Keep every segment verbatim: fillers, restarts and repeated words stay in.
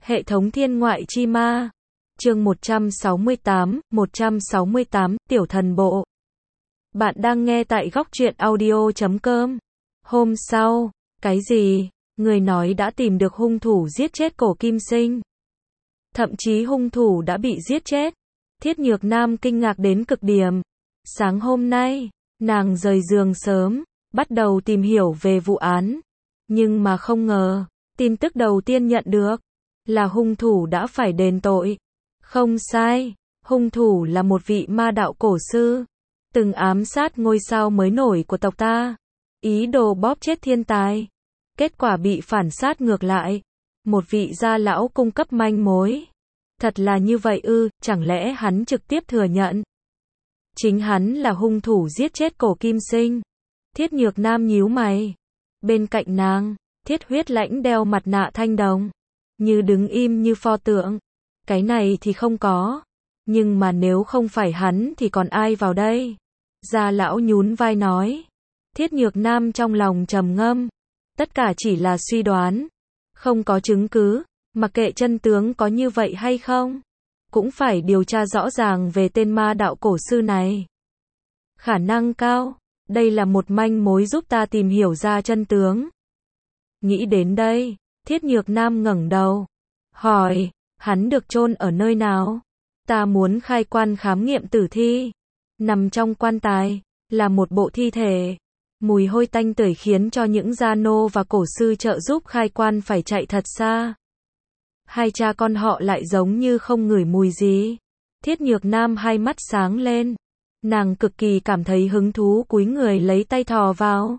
Hệ thống thiên ngoại chi ma. Chương một trăm sáu mươi tám, một trăm sáu mươi tám, Tiểu thần bộ. Bạn đang nghe tại góc truyện audio chấm com. Hôm sau, cái gì? Người nói đã tìm được hung thủ giết chết Cổ Kim Sinh. Thậm chí hung thủ đã bị giết chết. Thiết Nhược Nam kinh ngạc đến cực điểm. Sáng hôm nay, nàng rời giường sớm, bắt đầu tìm hiểu về vụ án. Nhưng mà không ngờ, tin tức đầu tiên nhận được là hung thủ đã phải đền tội. Không sai, hung thủ là một vị ma đạo cổ sư, từng ám sát ngôi sao mới nổi của tộc ta, ý đồ bóp chết thiên tài. Kết quả bị phản sát ngược lại. Một vị gia lão cung cấp manh mối. Thật là như vậy ư? Chẳng lẽ hắn trực tiếp thừa nhận chính hắn là hung thủ giết chết Cổ Kim Sinh? Thiết Nhược Nam nhíu mày. Bên cạnh nàng, Thiết Huyết Lãnh đeo mặt nạ thanh đồng, như đứng im như pho tượng. Cái này thì không có. Nhưng mà nếu không phải hắn thì còn ai vào đây? Gia lão nhún vai nói. Thiết Nhược Nam trong lòng trầm ngâm. Tất cả chỉ là suy đoán. Không có chứng cứ. Mặc kệ chân tướng có như vậy hay không, cũng phải điều tra rõ ràng về tên ma đạo cổ sư này. Khả năng cao, đây là một manh mối giúp ta tìm hiểu ra chân tướng. Nghĩ đến đây, Thiết Nhược Nam ngẩng đầu, hỏi, hắn được chôn ở nơi nào? Ta muốn khai quan khám nghiệm tử thi. Nằm trong quan tài, là một bộ thi thể. Mùi hôi tanh tưởi khiến cho những gia nô và cổ sư trợ giúp khai quan phải chạy thật xa. Hai cha con họ lại giống như không ngửi mùi gì. Thiết Nhược Nam hai mắt sáng lên. Nàng cực kỳ cảm thấy hứng thú cúi người lấy tay thò vào.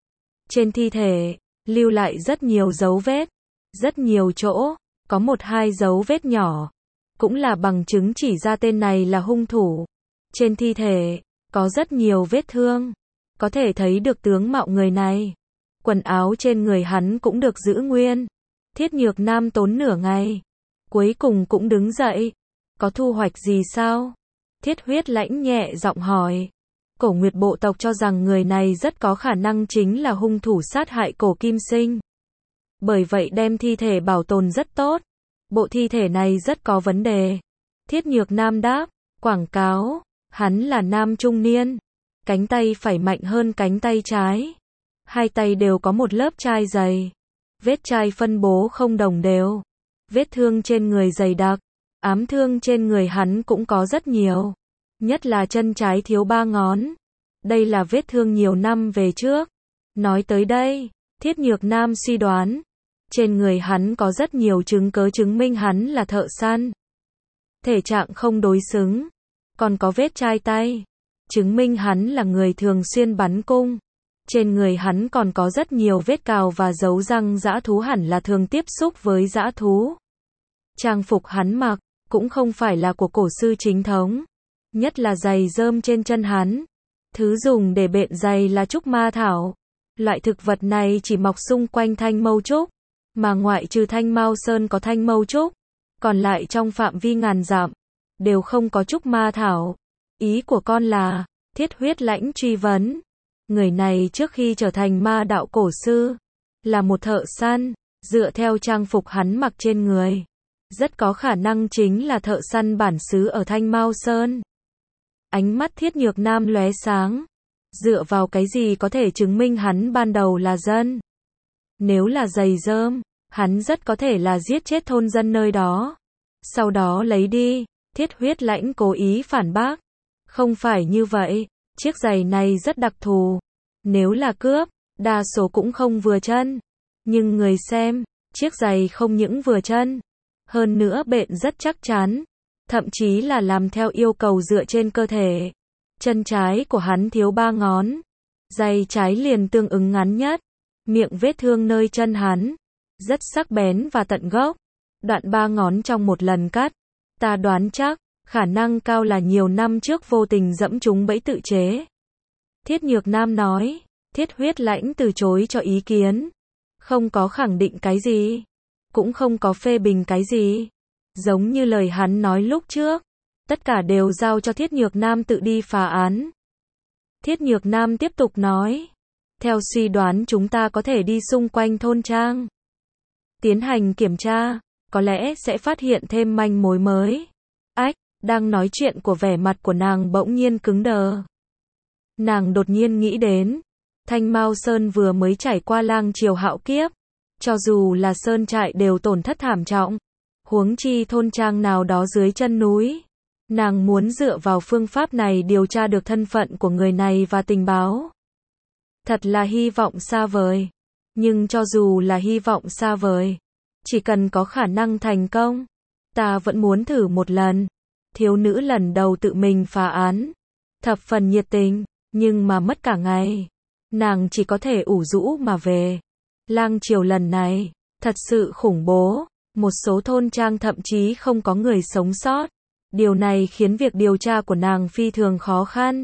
Trên thi thể, lưu lại rất nhiều dấu vết. Rất nhiều chỗ, có một hai dấu vết nhỏ. Cũng là bằng chứng chỉ ra tên này là hung thủ. Trên thi thể, có rất nhiều vết thương. Có thể thấy được tướng mạo người này. Quần áo trên người hắn cũng được giữ nguyên. Thiết Nhược Nam tốn nửa ngày, cuối cùng cũng đứng dậy. Có thu hoạch gì sao? Thiết Huyết Lãnh nhẹ giọng hỏi. Cổ Nguyệt bộ tộc cho rằng người này rất có khả năng chính là hung thủ sát hại Cổ Kim Sinh. Bởi vậy đem thi thể bảo tồn rất tốt. Bộ thi thể này rất có vấn đề. Thiết Nhược Nam đáp. Quảng cáo, hắn là nam trung niên. Cánh tay phải mạnh hơn cánh tay trái. Hai tay đều có một lớp chai dày. Vết chai phân bố không đồng đều. Vết thương trên người dày đặc. Ám thương trên người hắn cũng có rất nhiều. Nhất là chân trái thiếu ba ngón. Đây là vết thương nhiều năm về trước. Nói tới đây, Thiết Nhược Nam suy đoán. Trên người hắn có rất nhiều chứng cớ chứng minh hắn là thợ săn. Thể trạng không đối xứng. Còn có vết chai tay. Chứng minh hắn là người thường xuyên bắn cung. Trên người hắn còn có rất nhiều vết cào và dấu răng dã thú, hẳn là thường tiếp xúc với dã thú. Trang phục hắn mặc cũng không phải là của cổ sư chính thống. Nhất là giày rơm trên chân hắn. Thứ dùng để bện giày là trúc ma thảo. Loại thực vật này chỉ mọc xung quanh thanh mâu trúc. Mà ngoại trừ Thanh Mao Sơn có thanh mâu trúc, còn lại trong phạm vi ngàn dặm đều không có trúc ma thảo. Ý của con là? Thiết Huyết Lãnh truy vấn. Người này trước khi trở thành ma đạo cổ sư, là một thợ săn. Dựa theo trang phục hắn mặc trên người, rất có khả năng chính là thợ săn bản xứ ở Thanh Mao Sơn. Ánh mắt Thiết Nhược Nam lóe sáng. Dựa vào cái gì có thể chứng minh hắn ban đầu là dân? Nếu là giày rơm, hắn rất có thể là giết chết thôn dân nơi đó. Sau đó lấy đi. Thiết Huyết Lãnh cố ý phản bác. Không phải như vậy. Chiếc giày này rất đặc thù. Nếu là cướp, đa số cũng không vừa chân. Nhưng người xem, chiếc giày không những vừa chân, hơn nữa bện rất chắc chắn. Thậm chí là làm theo yêu cầu dựa trên cơ thể. Chân trái của hắn thiếu ba ngón. Giày trái liền tương ứng ngắn nhất. Miệng vết thương nơi chân hắn rất sắc bén và tận gốc. Đoạn ba ngón trong một lần cắt. Ta đoán chắc, khả năng cao là nhiều năm trước vô tình dẫm trúng bẫy tự chế. Thiết Nhược Nam nói. Thiết Huyết Lãnh từ chối cho ý kiến. Không có khẳng định cái gì, cũng không có phê bình cái gì. Giống như lời hắn nói lúc trước. Tất cả đều giao cho Thiết Nhược Nam tự đi phá án. Thiết Nhược Nam tiếp tục nói. Theo suy đoán chúng ta có thể đi xung quanh thôn trang, tiến hành kiểm tra. có lẽ sẽ phát hiện thêm manh mối mới. Ách, đang nói chuyện của vẻ mặt của nàng bỗng nhiên cứng đờ. Nàng đột nhiên nghĩ đến, Thanh Mao Sơn vừa mới trải qua lang triều hạo kiếp, cho dù là sơn trại đều tổn thất thảm trọng, huống chi thôn trang nào đó dưới chân núi. Nàng muốn dựa vào phương pháp này điều tra được thân phận của người này và tình báo. Thật là hy vọng xa vời. Nhưng cho dù là hy vọng xa vời, chỉ cần có khả năng thành công, ta vẫn muốn thử một lần. Thiếu nữ lần đầu tự mình phá án, thập phần nhiệt tình, nhưng mà mất cả ngày. Nàng chỉ có thể ủ rũ mà về. Lang triều lần này, thật sự khủng bố. Một số thôn trang thậm chí không có người sống sót. Điều này khiến việc điều tra của nàng phi thường khó khăn.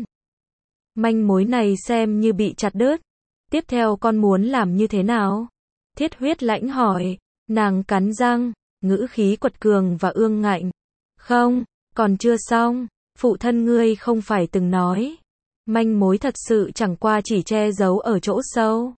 Manh mối này xem như bị chặt đứt. Tiếp theo con muốn làm như thế nào? Thiết Huyết Lãnh hỏi. Nàng cắn răng, ngữ khí quật cường và ương ngạnh. Không, còn chưa xong. Phụ thân ngươi không phải từng nói. Manh mối thật sự chẳng qua chỉ che giấu ở chỗ sâu.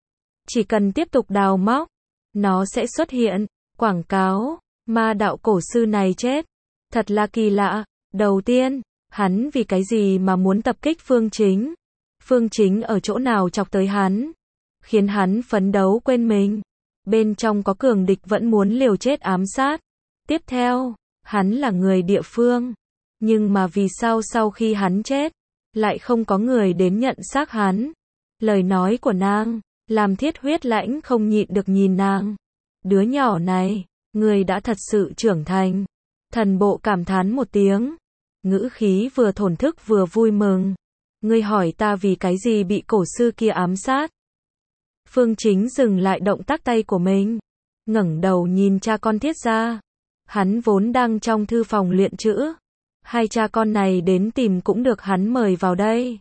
Chỉ cần tiếp tục đào móc, nó sẽ xuất hiện. Quảng cáo, ma đạo cổ sư này chết. Thật là kỳ lạ. Đầu tiên, hắn vì cái gì mà muốn tập kích Phương Chính? Phương Chính ở chỗ nào chọc tới hắn? Khiến hắn phấn đấu quên mình. Bên trong có cường địch vẫn muốn liều chết ám sát. Tiếp theo, hắn là người địa phương. Nhưng mà vì sao sau khi hắn chết, lại không có người đến nhận xác hắn? Lời nói của nàng, làm Thiết Huyết Lãnh không nhịn được nhìn nàng. Đứa nhỏ này, người đã thật sự trưởng thành. Thần bộ cảm thán một tiếng. Ngữ khí vừa thổn thức vừa vui mừng. Ngươi hỏi ta vì cái gì bị cổ sư kia ám sát? Phương Chính dừng lại động tác tay của mình. Ngẩng đầu nhìn cha con Thiết gia. Hắn vốn đang trong thư phòng luyện chữ. Hai cha con này đến tìm cũng được hắn mời vào đây.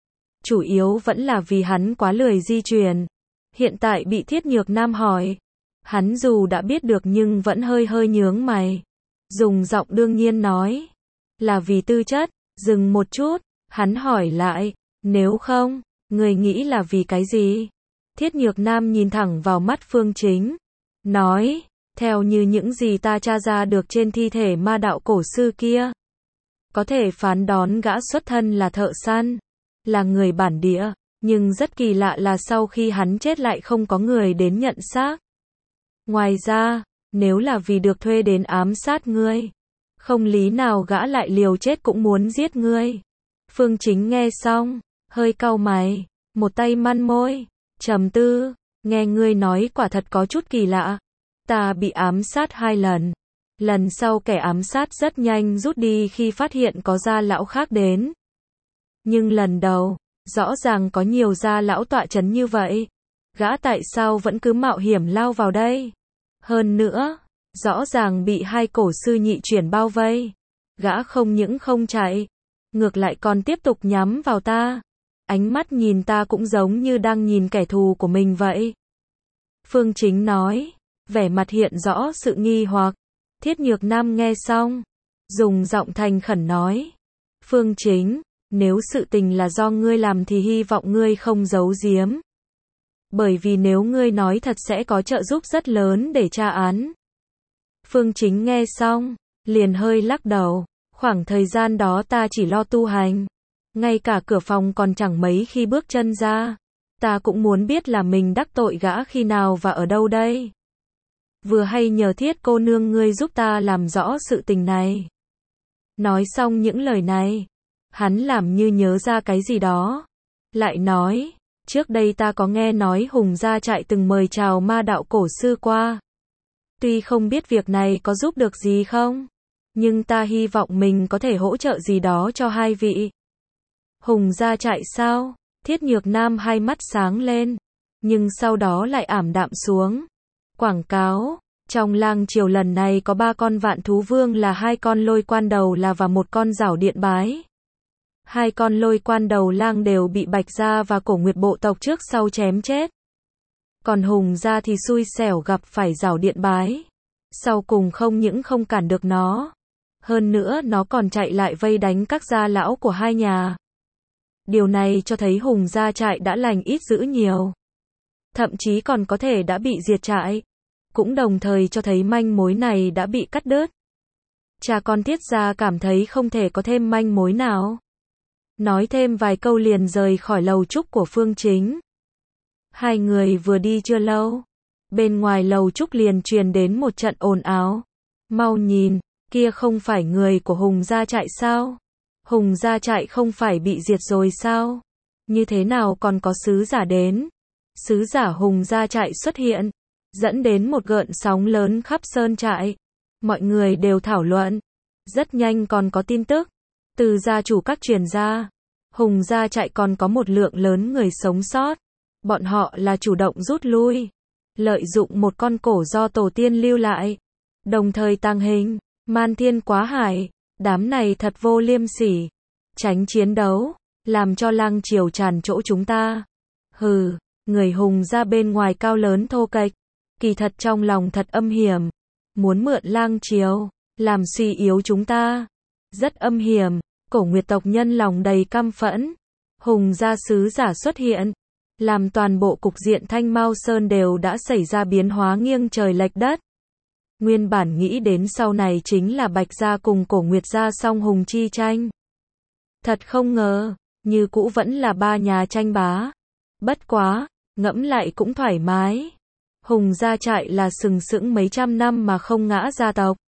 Chủ yếu vẫn là vì hắn quá lười di chuyển. Hiện tại bị Thiết Nhược Nam hỏi. Hắn dù đã biết được nhưng vẫn hơi hơi nhướng mày. Dùng giọng đương nhiên nói. Là vì tư chất. Dừng một chút. Hắn hỏi lại. Nếu không, người nghĩ là vì cái gì? Thiết Nhược Nam nhìn thẳng vào mắt Phương Chính. Nói. Theo như những gì ta tra ra được trên thi thể ma đạo cổ sư kia. Có thể phán đoán gã xuất thân là thợ săn. Là người bản địa. Nhưng rất kỳ lạ là sau khi hắn chết lại không có người đến nhận xác. Ngoài ra, nếu là vì được thuê đến ám sát ngươi, không lý nào gã lại liều chết cũng muốn giết ngươi. Phương Chính nghe xong, hơi cau mày, một tay măn môi, trầm tư, nghe ngươi nói quả thật có chút kỳ lạ. Ta bị ám sát hai lần. Lần sau kẻ ám sát rất nhanh rút đi khi phát hiện có gia lão khác đến. Nhưng lần đầu, rõ ràng có nhiều gia lão tọa chấn như vậy. Gã tại sao vẫn cứ mạo hiểm lao vào đây? Hơn nữa, rõ ràng bị hai cổ sư nhị chuyển bao vây. Gã không những không chạy, ngược lại còn tiếp tục nhắm vào ta. Ánh mắt nhìn ta cũng giống như đang nhìn kẻ thù của mình vậy. Phương Chính nói, vẻ mặt hiện rõ sự nghi hoặc. Thiết Nhược Nam nghe xong, dùng giọng thành khẩn nói. Phương Chính, nếu sự tình là do ngươi làm thì hy vọng ngươi không giấu giếm. Bởi vì nếu ngươi nói thật sẽ có trợ giúp rất lớn để tra án. Phương Chính nghe xong, liền hơi lắc đầu. Khoảng thời gian đó ta chỉ lo tu hành. Ngay cả cửa phòng còn chẳng mấy khi bước chân ra. Ta cũng muốn biết là mình đắc tội gã khi nào và ở đâu đây. Vừa hay nhờ Thiết cô nương ngươi giúp ta làm rõ sự tình này. Nói xong những lời này, hắn làm như nhớ ra cái gì đó. Lại nói, trước đây ta có nghe nói Hùng gia trại từng mời chào ma đạo cổ sư qua. Tuy không biết việc này có giúp được gì không, nhưng ta hy vọng mình có thể hỗ trợ gì đó cho hai vị. Hùng gia trại sao? Thiết Nhược Nam hai mắt sáng lên, nhưng sau đó lại ảm đạm xuống. Quảng cáo, trong lang triều lần này có ba con vạn thú vương là hai con lôi quan đầu là và một con giảo điện bái. Hai con lôi quan đầu lang đều bị Bạch gia và Cổ Nguyệt bộ tộc trước sau chém chết. Còn Hùng gia thì xui xẻo gặp phải giảo điện bái. Sau cùng không những không cản được nó, hơn nữa nó còn chạy lại vây đánh các gia lão của hai nhà. Điều này cho thấy Hùng gia trại đã lành ít dữ nhiều. Thậm chí còn có thể đã bị diệt trại. cũng đồng thời cho thấy manh mối này đã bị cắt đứt. Cha con Tiết gia cảm thấy không thể có thêm manh mối nào. Nói thêm vài câu liền rời khỏi lầu trúc của Phương Chính. Hai người vừa đi chưa lâu, bên ngoài lầu trúc liền truyền đến một trận ồn ào. Mau nhìn, kia không phải người của Hùng gia trại sao? Hùng gia trại không phải bị diệt rồi sao? Như thế nào còn có sứ giả đến? Sứ giả Hùng gia trại xuất hiện, dẫn đến một gợn sóng lớn khắp sơn trại. Mọi người đều thảo luận. Rất nhanh còn có tin tức từ gia chủ các truyền ra. Hùng gia trại còn có một lượng lớn người sống sót. Bọn họ là chủ động rút lui, lợi dụng một con cổ do tổ tiên lưu lại, đồng thời tàng hình, man thiên quá hải. Đám này thật vô liêm sỉ, tránh chiến đấu, làm cho lang triều tràn chỗ chúng ta. Hừ, người Hùng gia bên ngoài cao lớn thô kệch, kỳ thật trong lòng thật âm hiểm, muốn mượn lang triều làm suy yếu chúng ta. Rất âm hiểm. Cổ Nguyệt tộc nhân lòng đầy căm phẫn. Hùng gia sứ giả xuất hiện, làm toàn bộ cục diện Thanh Mao Sơn đều đã xảy ra biến hóa nghiêng trời lệch đất. Nguyên bản nghĩ đến sau này chính là Bạch gia cùng Cổ Nguyệt gia song hùng chi tranh. Thật không ngờ, như cũ vẫn là ba nhà tranh bá. Bất quá, ngẫm lại cũng thoải mái. Hùng gia trại là sừng sững mấy trăm năm mà không ngã gia tộc.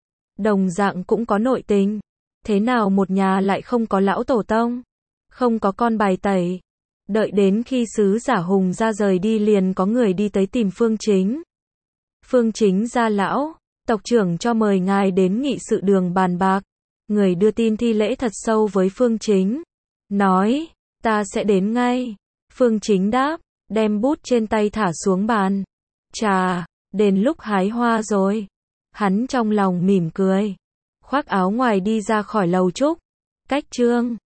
Đồng dạng cũng có nội tình. Thế nào một nhà lại không có lão tổ tông? Không có con bài tẩy. Đợi đến khi sứ giả Hùng gia rời đi liền có người đi tới tìm Phương Chính. Phương Chính gia lão, tộc trưởng cho mời ngài đến nghị sự đường bàn bạc. Người đưa tin thi lễ thật sâu với Phương Chính. Nói, ta sẽ đến ngay. Phương Chính đáp, đem bút trên tay thả xuống bàn. Chà, đến lúc hái hoa rồi. Hắn trong lòng mỉm cười. Khoác áo ngoài đi ra khỏi lầu trúc. Cách chương